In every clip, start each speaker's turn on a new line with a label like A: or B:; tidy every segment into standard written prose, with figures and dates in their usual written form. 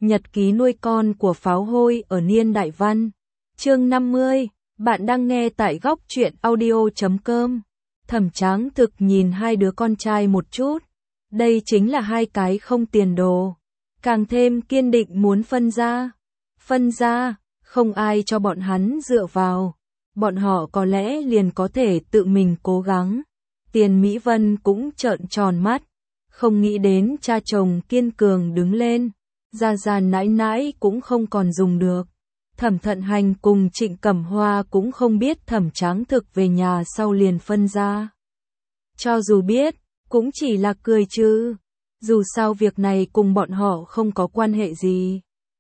A: Nhật ký nuôi con của pháo hôi ở niên đại văn. Chương 50, bạn đang nghe tại góc truyện audio.com. Thẩm Tráng thực nhìn hai đứa con trai một chút. Đây chính là hai cái không tiền đồ. Càng thêm kiên định muốn phân ra. Phân ra, không ai cho bọn hắn dựa vào. Bọn họ có lẽ liền có thể tự mình cố gắng. Tiền Mỹ Vân cũng trợn tròn mắt. Không nghĩ đến cha chồng kiên cường đứng lên. Gia nãi nãi cũng không còn dùng được. Thẩm Thận Hành cùng Trịnh Cẩm Hoa cũng không biết Thẩm Tráng thực về nhà sau liền phân ra. Cho dù biết, cũng chỉ là cười chứ. Dù sao việc này cùng bọn họ không có quan hệ gì.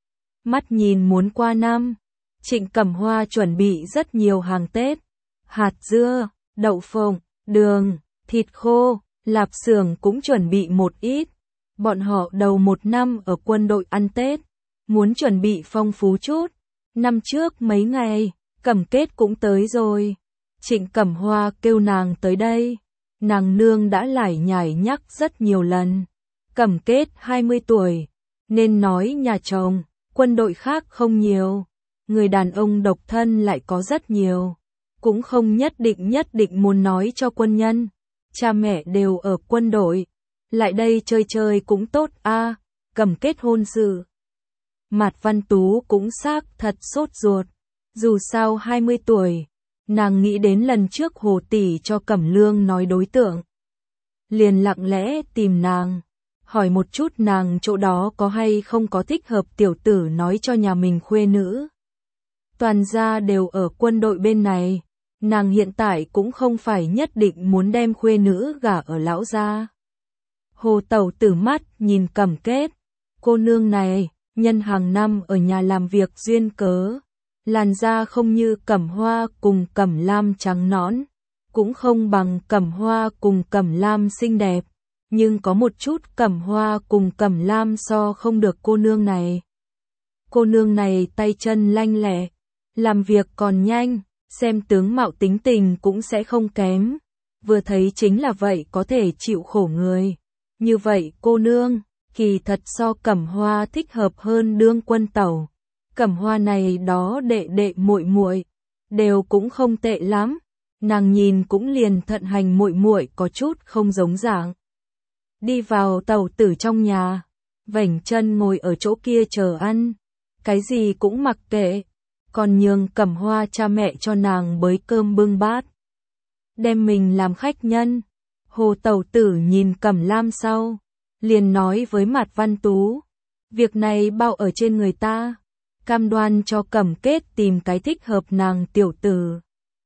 A: Mắt nhìn muốn qua năm, Trịnh Cẩm Hoa chuẩn bị rất nhiều hàng Tết. Hạt dưa, đậu phộng, đường, thịt khô, lạp xưởng cũng chuẩn bị một ít. Bọn họ đầu một năm ở quân đội ăn Tết, muốn chuẩn bị phong phú chút. Năm trước mấy ngày, Cẩm Kết cũng tới rồi. Trịnh Cẩm Hoa kêu nàng tới đây. Nàng nương đã lải nhải nhắc rất nhiều lần. Cẩm Kết 20 tuổi, nên nói nhà chồng, quân đội khác không nhiều. Người đàn ông độc thân lại có rất nhiều. Cũng không nhất định muốn nói cho quân nhân. Cha mẹ đều ở quân đội. Lại đây chơi chơi cũng tốt a. Cẩm Kết hôn sự. Mạt Văn Tú cũng xác thật sốt ruột. Dù sao 20 tuổi, nàng nghĩ đến lần trước Hồ tỷ cho Cẩm Lương nói đối tượng. Liền lặng lẽ tìm nàng, hỏi một chút nàng chỗ đó có hay không có thích hợp tiểu tử nói cho nhà mình khuê nữ. Toàn gia đều ở quân đội bên này, nàng hiện tại cũng không phải nhất định muốn đem khuê nữ gả ở lão gia. Hồ tẩu tử mắt nhìn Cẩm Kết, cô nương này, nhân hàng năm ở nhà làm việc duyên cớ, làn da không như Cẩm Hoa cùng Cẩm Lam trắng nõn, cũng không bằng Cẩm Hoa cùng Cẩm Lam xinh đẹp, nhưng có một chút Cẩm Hoa cùng Cẩm Lam so không được cô nương này. Cô nương này tay chân lanh lẹ, làm việc còn nhanh, xem tướng mạo tính tình cũng sẽ không kém, vừa thấy chính là vậy có thể chịu khổ người. Như vậy cô nương, kỳ thật so Cẩm Hoa thích hợp hơn đương quân tẩu. Cẩm Hoa này đó đệ muội muội đều cũng không tệ lắm. Nàng nhìn cũng liền Thận Hành muội muội có chút không giống dạng. Đi vào tẩu tử trong nhà, vểnh chân ngồi ở chỗ kia chờ ăn, cái gì cũng mặc kệ, còn nhường Cẩm Hoa cha mẹ cho nàng bới cơm bưng bát. Đem mình làm khách nhân. Hồ tẩu tử nhìn Cẩm Lam sau, liền nói với Mạt Văn Tú, việc này bao ở trên người ta, cam đoan cho Cẩm Kết tìm cái thích hợp nàng tiểu tử.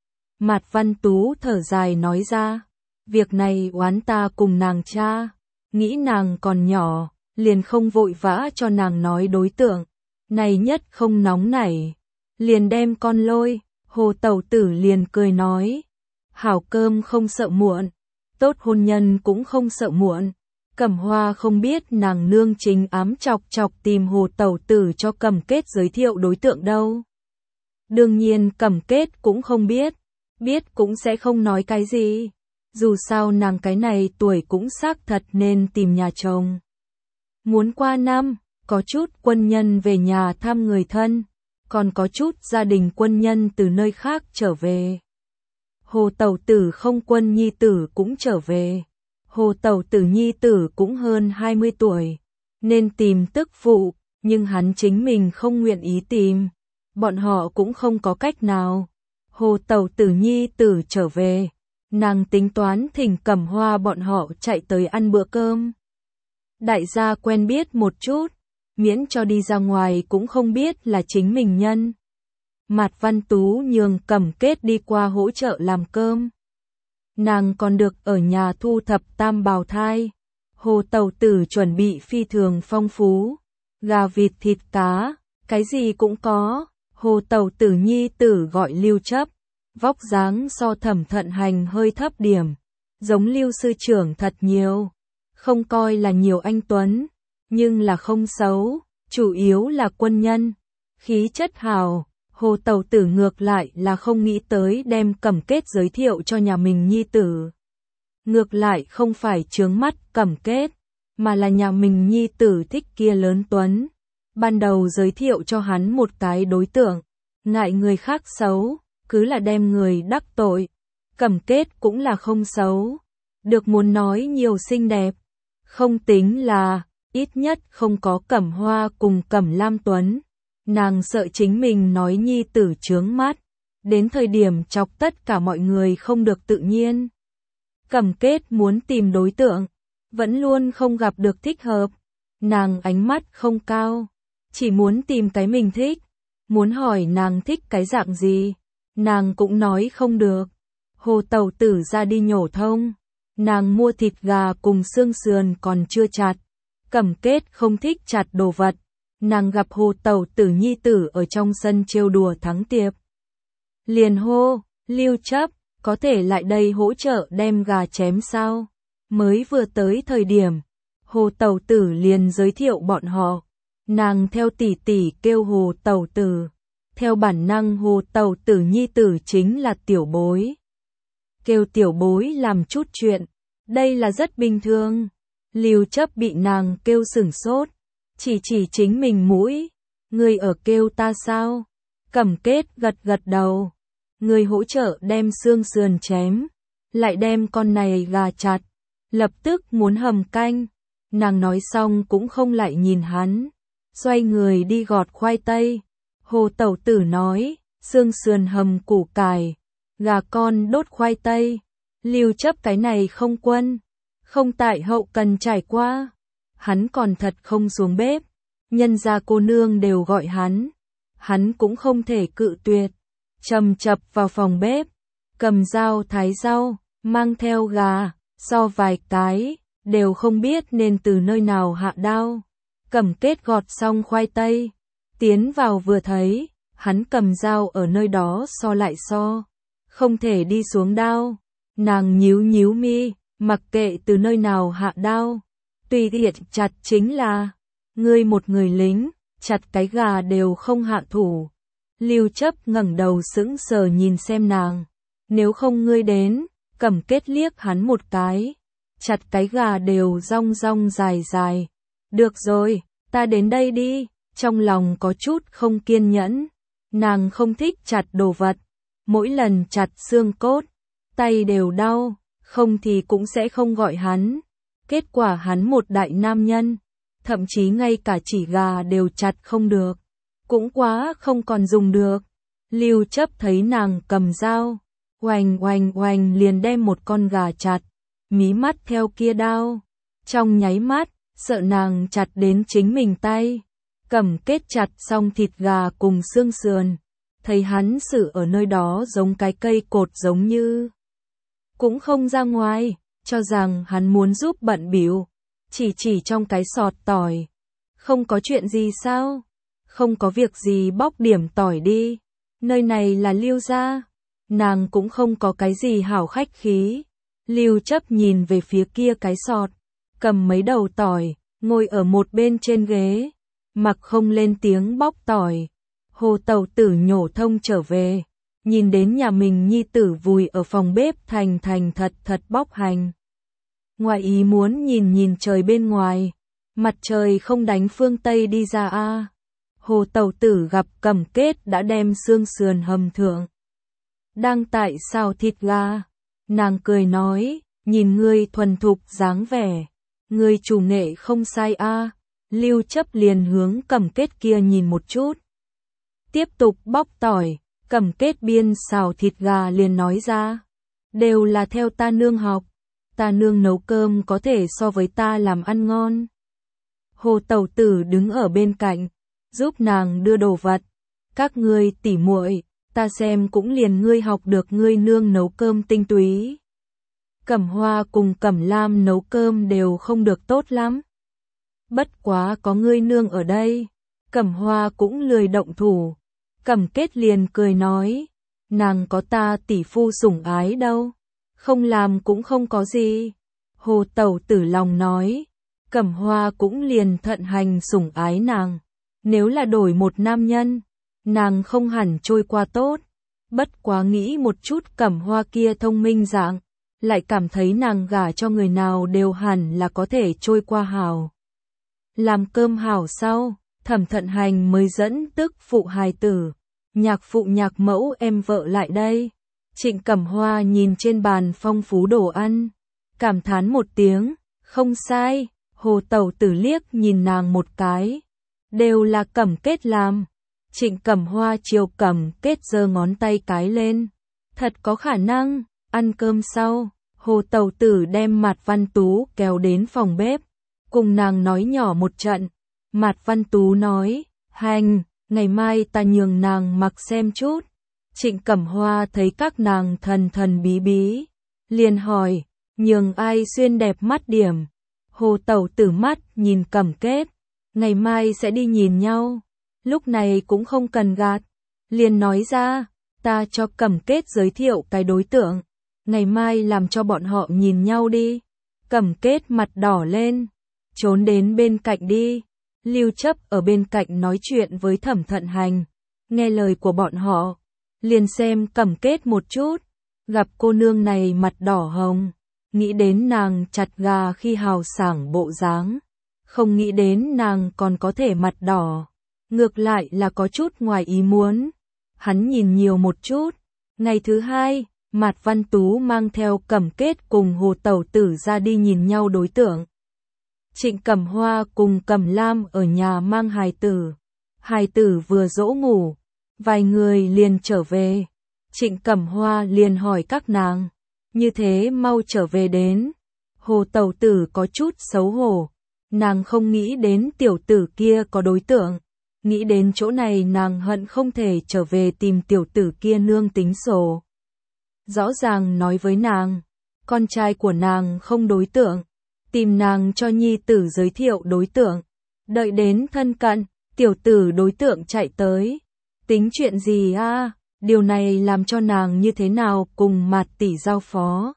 A: Mạt Văn Tú thở dài nói ra, việc này oán ta cùng nàng cha, nghĩ nàng còn nhỏ, liền không vội vã cho nàng nói đối tượng, này nhất không nóng nảy, liền đem con lôi. Hồ tẩu tử liền cười nói, hảo cơm không sợ muộn, tốt hôn nhân cũng không sợ muộn. Cẩm Hoa không biết nàng nương chính ám chọc tìm Hồ tẩu tử cho Cẩm Kết giới thiệu đối tượng đâu. Đương nhiên Cẩm Kết cũng không biết, biết cũng sẽ không nói cái gì. Dù sao nàng cái này tuổi cũng xác thật nên tìm nhà chồng. Muốn qua năm, có chút quân nhân về nhà thăm người thân, còn có chút gia đình quân nhân từ nơi khác trở về. Hồ tẩu tử không quân nhi tử cũng trở về. Hồ tẩu tử nhi tử cũng hơn 20 tuổi, nên tìm tức phụ, nhưng hắn chính mình không nguyện ý tìm. Bọn họ cũng không có cách nào. Hồ tẩu tử nhi tử trở về, nàng tính toán thỉnh Cẩm Hoa bọn họ chạy tới ăn bữa cơm. Đại gia quen biết một chút, miễn cho đi ra ngoài cũng không biết là chính mình nhân. Mạt Văn Tú nhường Cẩm Kết đi qua hỗ trợ làm cơm. Nàng còn được ở nhà thu thập tam bào thai. Hồ tẩu tử chuẩn bị phi thường phong phú. Gà vịt thịt cá, cái gì cũng có. Hồ tẩu tử nhi tử gọi Lưu Chấp. Vóc dáng so Thẩm Thận Hành hơi thấp điểm. Giống Lưu sư trưởng thật nhiều. Không coi là nhiều anh tuấn, nhưng là không xấu. Chủ yếu là quân nhân. Khí chất hào. Hồ tẩu tử ngược lại là không nghĩ tới đem Cẩm Kết giới thiệu cho nhà mình nhi tử. Ngược lại không phải chướng mắt Cẩm Kết, mà là nhà mình nhi tử thích kia lớn tuấn. ban đầu giới thiệu cho hắn một cái đối tượng, ngại người khác xấu, cứ là đem người đắc tội. Cẩm Kết cũng là không xấu, được muốn nói nhiều xinh đẹp, không tính là, ít nhất không có Cẩm Hoa cùng Cẩm Lam Tuấn. Nàng sợ chính mình nói nhi tử chướng mắt, đến thời điểm chọc tất cả mọi người không được tự nhiên. Cẩm Kết muốn tìm đối tượng, vẫn luôn không gặp được thích hợp. Nàng ánh mắt không cao, chỉ muốn tìm cái mình thích. Muốn hỏi nàng thích cái dạng gì, nàng cũng nói không được. Hồ Tẩu Tử ra đi nhổ thông, nàng mua thịt gà cùng xương sườn còn chưa chặt. Cẩm Kết không thích chặt đồ vật. Nàng gặp Hồ Tẩu Tử nhi tử ở trong sân trêu đùa thắng tiệp. Liền hô, Lưu Chấp, có thể lại đây hỗ trợ đem gà chém sao? Mới vừa tới thời điểm, Hồ Tẩu Tử liền giới thiệu bọn họ. Nàng theo tỷ tỷ kêu Hồ Tẩu Tử. Theo bản năng Hồ Tẩu Tử nhi tử chính là tiểu bối. Kêu tiểu bối làm chút chuyện, đây là rất bình thường. Lưu Chấp bị nàng kêu sửng sốt, chỉ chính mình mũi. Người ở kêu ta sao? Cẩm Kết gật gật đầu. Người hỗ trợ đem xương sườn chém, lại đem con này gà chặt, lập tức muốn hầm canh. Nàng nói xong cũng không lại nhìn hắn, xoay người đi gọt khoai tây. Hồ Tẩu Tử nói, xương sườn hầm củ cải, gà con đốt khoai tây. Lưu Chấp cái này không quân, không tại hậu cần trải qua. Hắn còn thật không xuống bếp, nhân gia cô nương đều gọi hắn cũng không thể cự tuyệt. Chầm chập vào phòng bếp, cầm dao thái rau, mang theo gà, so vài cái, đều không biết nên từ nơi nào hạ đao. Cẩm Kết gọt xong khoai tây, tiến vào vừa thấy, hắn cầm dao ở nơi đó so lại so, không thể đi xuống đao. Nàng nhíu mi, mặc kệ từ nơi nào hạ đao, tùy tiện chặt chính là, ngươi một người lính, chặt cái gà đều không hạ thủ. Lưu Chấp ngẩng đầu sững sờ nhìn xem nàng, nếu không ngươi đến. Cẩm Kết liếc hắn một cái, chặt cái gà đều rong rong dài dài. Được rồi, ta đến đây đi. Trong lòng có chút không kiên nhẫn, nàng không thích chặt đồ vật, mỗi lần chặt xương cốt, tay đều đau, không thì cũng sẽ không gọi hắn. Kết quả hắn một đại nam nhân, thậm chí ngay cả chỉ gà đều chặt không được, cũng quá không còn dùng được. Lưu Chấp thấy nàng cầm dao, oành liền đem một con gà chặt, mí mắt theo kia đao, trong nháy mắt, sợ nàng chặt đến chính mình tay. Cẩm Kết chặt xong thịt gà cùng xương sườn, thấy hắn xử ở nơi đó giống cái cây cột giống như, cũng không ra ngoài, cho rằng hắn muốn giúp bận bịu, chỉ trong cái sọt tỏi. Không có chuyện gì sao? Không có việc gì bóc điểm tỏi đi, nơi này là Lưu gia. Nàng cũng không có cái gì hảo khách khí. Lưu Chấp nhìn về phía kia cái sọt, cầm mấy đầu tỏi, ngồi ở một bên trên ghế, mặc không lên tiếng bóc tỏi. Hồ Tẩu Tử nhổ thông trở về, nhìn đến nhà mình nhi tử vùi ở phòng bếp thành thật bóc hành. Ngoài ý muốn nhìn trời bên ngoài, mặt trời không đánh phương Tây đi ra a. Hồ Tẩu Tử gặp Cẩm Kết đã đem xương sườn hầm thượng, đang tại xào thịt gà. Nàng cười nói, nhìn ngươi thuần thục dáng vẻ, ngươi chủ nghệ không sai a. Lưu Chấp liền hướng Cẩm Kết kia nhìn một chút, tiếp tục bóc tỏi. Cẩm Kết biên xào thịt gà liền nói ra, đều là theo ta nương học, ta nương nấu cơm có thể so với ta làm ăn ngon. Hồ Tẩu Tử đứng ở bên cạnh, giúp nàng đưa đồ vật. Các ngươi tỉ muội, ta xem cũng liền ngươi học được ngươi nương nấu cơm tinh túy. Cẩm Hoa cùng Cẩm Lam nấu cơm đều không được tốt lắm. Bất quá có ngươi nương ở đây, Cẩm Hoa cũng lười động thủ. Cẩm Kết liền cười nói, nàng có ta tỷ phu sủng ái đâu, không làm cũng không có gì. Hồ Tẩu Tử lòng nói, Cẩm Hoa cũng liền thận hành sủng ái nàng. Nếu là đổi một nam nhân, nàng không hẳn trôi qua tốt. Bất quá nghĩ một chút Cẩm Hoa kia thông minh dạng, lại cảm thấy nàng gả cho người nào đều hẳn là có thể trôi qua hảo. Làm cơm hảo sau, Thẩm Thận Hành mới dẫn tức phụ hài tử, nhạc phụ nhạc mẫu em vợ lại đây. Trịnh Cẩm Hoa nhìn trên bàn phong phú đồ ăn, cảm thán một tiếng, không sai. Hồ Tẩu Tử liếc nhìn nàng một cái, đều là Cẩm Kết làm. Trịnh Cẩm Hoa chiều Cẩm Kết giơ ngón tay cái lên, thật có khả năng. Ăn cơm sau, Hồ Tẩu Tử đem Mạt Văn Tú kéo đến phòng bếp, cùng nàng nói nhỏ một trận. Mạt Văn Tú nói, Hành, ngày mai ta nhường nàng mặc xem chút. Trịnh Cẩm Hoa thấy các nàng thần thần bí bí, liền hỏi, nhường ai xuyên đẹp mắt điểm. Hồ Tẩu Tử mắt nhìn Cẩm Kết, ngày mai sẽ đi nhìn nhau. Lúc này cũng không cần gạt, liền nói ra, ta cho Cẩm Kết giới thiệu cái đối tượng, ngày mai làm cho bọn họ nhìn nhau đi. Cẩm Kết mặt đỏ lên, trốn đến bên cạnh đi. Lưu Chấp ở bên cạnh nói chuyện với Thẩm Thận Hành, nghe lời của bọn họ, liền xem Cẩm Kết một chút, gặp cô nương này mặt đỏ hồng, nghĩ đến nàng chặt gà khi hào sảng bộ dáng, không nghĩ đến nàng còn có thể mặt đỏ, ngược lại là có chút ngoài ý muốn. Hắn nhìn nhiều một chút. Ngày thứ hai, Mạt Văn Tú mang theo Cẩm Kết cùng Hồ Tẩu Tử ra đi nhìn nhau đối tượng. Trịnh Cẩm Hoa cùng Cẩm Lam ở nhà mang hài tử. Hài tử vừa dỗ ngủ, vài người liền trở về. Trịnh Cẩm Hoa liền hỏi các nàng, như thế mau trở về đến. Hồ Tẩu Tử có chút xấu hổ, nàng không nghĩ đến tiểu tử kia có đối tượng. Nghĩ đến chỗ này nàng hận không thể trở về tìm tiểu tử kia nương tính sổ. Rõ ràng nói với nàng, con trai của nàng không đối tượng, tìm nàng cho nhi tử giới thiệu đối tượng. Đợi đến thân cận, tiểu tử đối tượng chạy tới. Tính chuyện gì a? Điều này làm cho nàng như thế nào cùng Mạt tỷ giao phó.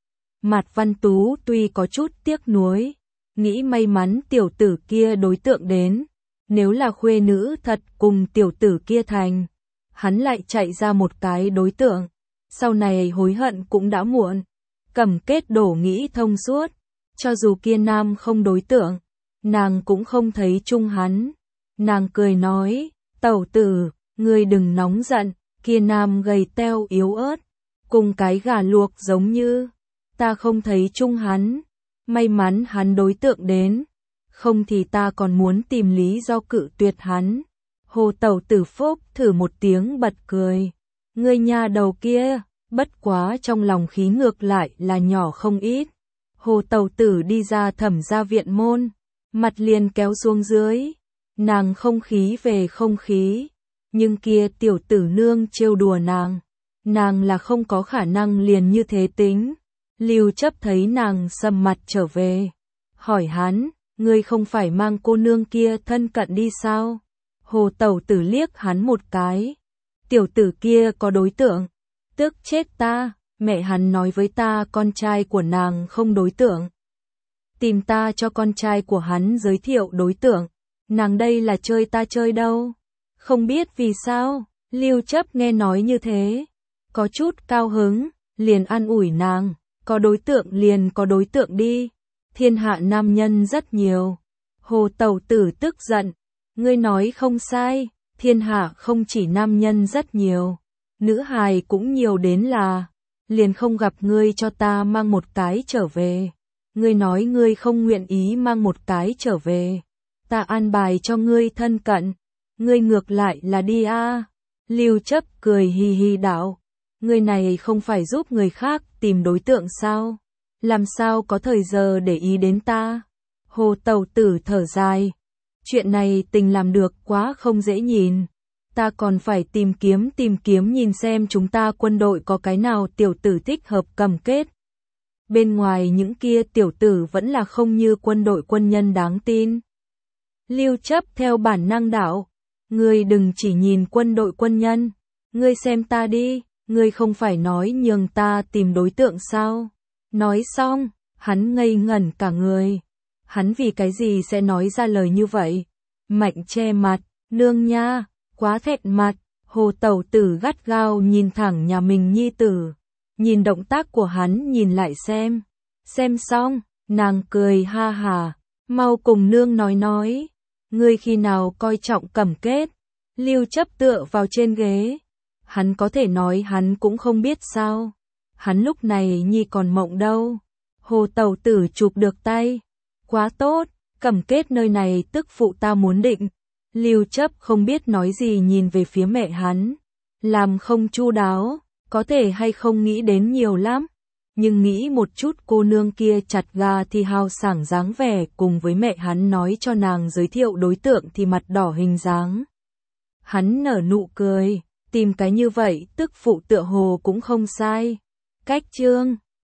A: Mạt Văn Tú tuy có chút tiếc nuối, nghĩ may mắn tiểu tử kia đối tượng đến. Nếu là khuê nữ thật cùng tiểu tử kia thành, hắn lại chạy ra một cái đối tượng, sau này hối hận cũng đã muộn. Cẩm Kết đổ nghĩ thông suốt, cho dù kia nam không đối tượng, nàng cũng không thấy chung hắn. Nàng cười nói, Tẩu Tử, ngươi đừng nóng giận, kia nam gầy teo yếu ớt, cùng cái gà luộc giống như, ta không thấy chung hắn, may mắn hắn đối tượng đến. Không thì ta còn muốn tìm lý do cự tuyệt hắn. Hồ Tẩu Tử phốc thử một tiếng bật cười. Ngươi nha đầu kia, bất quá trong lòng khí ngược lại là nhỏ không ít. Hồ Tẩu Tử đi ra Thẩm gia viện môn, mặt liền kéo xuống dưới. Nàng không khí về không khí, nhưng kia tiểu tử nương trêu đùa nàng là không có khả năng liền như thế tính. Lưu Chấp thấy nàng sầm mặt trở về, hỏi hắn, ngươi không phải mang cô nương kia thân cận đi sao? Hồ Tẩu Tử liếc hắn một cái. Tiểu tử kia có đối tượng, tức chết ta, mẹ hắn nói với ta con trai của nàng không đối tượng. Tìm ta cho con trai của hắn giới thiệu đối tượng, nàng đây là chơi ta chơi đâu. Không biết vì sao, Lưu Chấp nghe nói như thế, có chút cao hứng, liền an ủi nàng, có đối tượng liền có đối tượng đi. Thiên hạ nam nhân rất nhiều. Hồ Tẩu Tử tức giận, ngươi nói không sai, thiên hạ không chỉ nam nhân rất nhiều, nữ hài cũng nhiều đến là, liền không gặp ngươi cho ta mang một cái trở về. Ngươi nói ngươi không nguyện ý mang một cái trở về, ta an bài cho ngươi thân cận, ngươi ngược lại là đi a. Lưu Chấp cười hì hì đạo, ngươi này không phải giúp người khác tìm đối tượng sao? Làm sao có thời giờ để ý đến ta? Hồ Tẩu Tử thở dài, chuyện này tình làm được quá không dễ nhìn, ta còn phải tìm kiếm nhìn xem chúng ta quân đội có cái nào tiểu tử thích hợp Cẩm Kết. Bên ngoài những kia tiểu tử vẫn là không như quân đội quân nhân đáng tin. Lưu Chấp theo bản năng đạo, ngươi đừng chỉ nhìn quân đội quân nhân, ngươi xem ta đi, ngươi không phải nói nhường ta tìm đối tượng sao? Nói xong, hắn ngây ngẩn cả người. Hắn vì cái gì sẽ nói ra lời như vậy? Mạnh che mặt, nương nha, quá thẹn mặt. Hồ Tẩu Tử gắt gao nhìn thẳng nhà mình nhi tử. Nhìn động tác của hắn nhìn lại xem. Xem xong, nàng cười ha hà, mau cùng nương nói. ngươi khi nào coi trọng Cẩm Kết? Lưu Chấp tựa vào trên ghế. Hắn có thể nói hắn cũng không biết sao. Hắn lúc này nhi còn mộng đâu. Hồ tẩu tử chụp được tay. Quá tốt, Cẩm Kết nơi này tức phụ ta muốn định. Lưu Chấp không biết nói gì nhìn về phía mẹ hắn. Làm không chu đáo, có thể hay không nghĩ đến nhiều lắm. Nhưng nghĩ một chút cô nương kia chặt gà thì hào sảng dáng vẻ cùng với mẹ hắn nói cho nàng giới thiệu đối tượng thì mặt đỏ hình dáng. Hắn nở nụ cười, tìm cái như vậy tức phụ tựa hồ cũng không sai. Cách chương